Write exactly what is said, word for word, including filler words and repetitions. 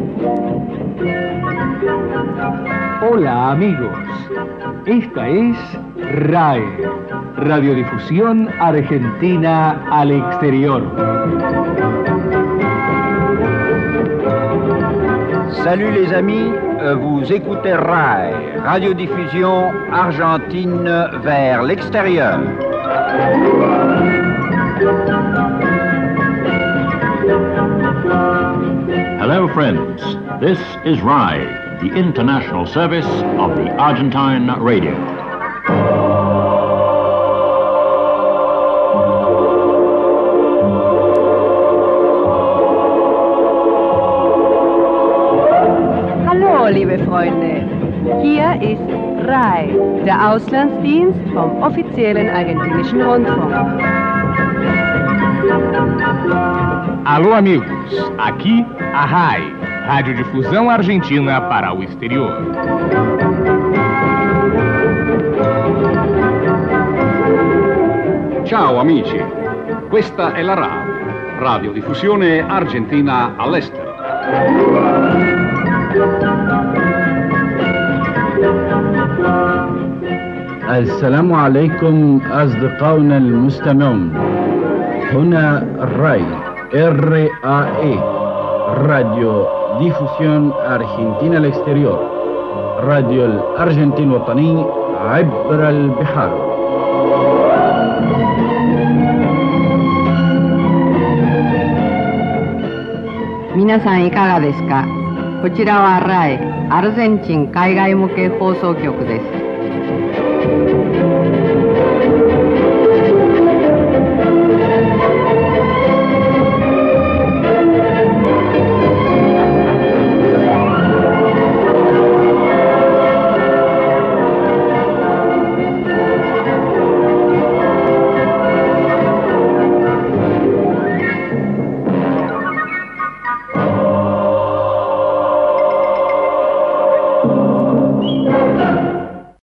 Hola amigos, esta es R A E, Radiodifusión Argentina al Exterior. Salut les amis, vous écoutez R A E, Radiodiffusion Argentine vers l'extérieur. Hello friends, this is R A I, the international service of the Argentine radio. Hallo, liebe Freunde. Hier ist R A I, der Auslandsdienst vom offiziellen argentinischen Rundfunk. Alô amigos, aqui a R A I, Radiodifusão Argentina para o Exterior. Ciao amici, questa è la R A I, Radiodiffusione Argentina all'estero. السلام عليكم أصدقائنا المستمعون. هنا الراي R A E راديو ديفوسيون أرجنتينا الإكستيريور، راديو الأرجنتين الوطني عبر البحار. 皆さんいかがですか。こちらは R A I アルゼンチン海外向け放送局です。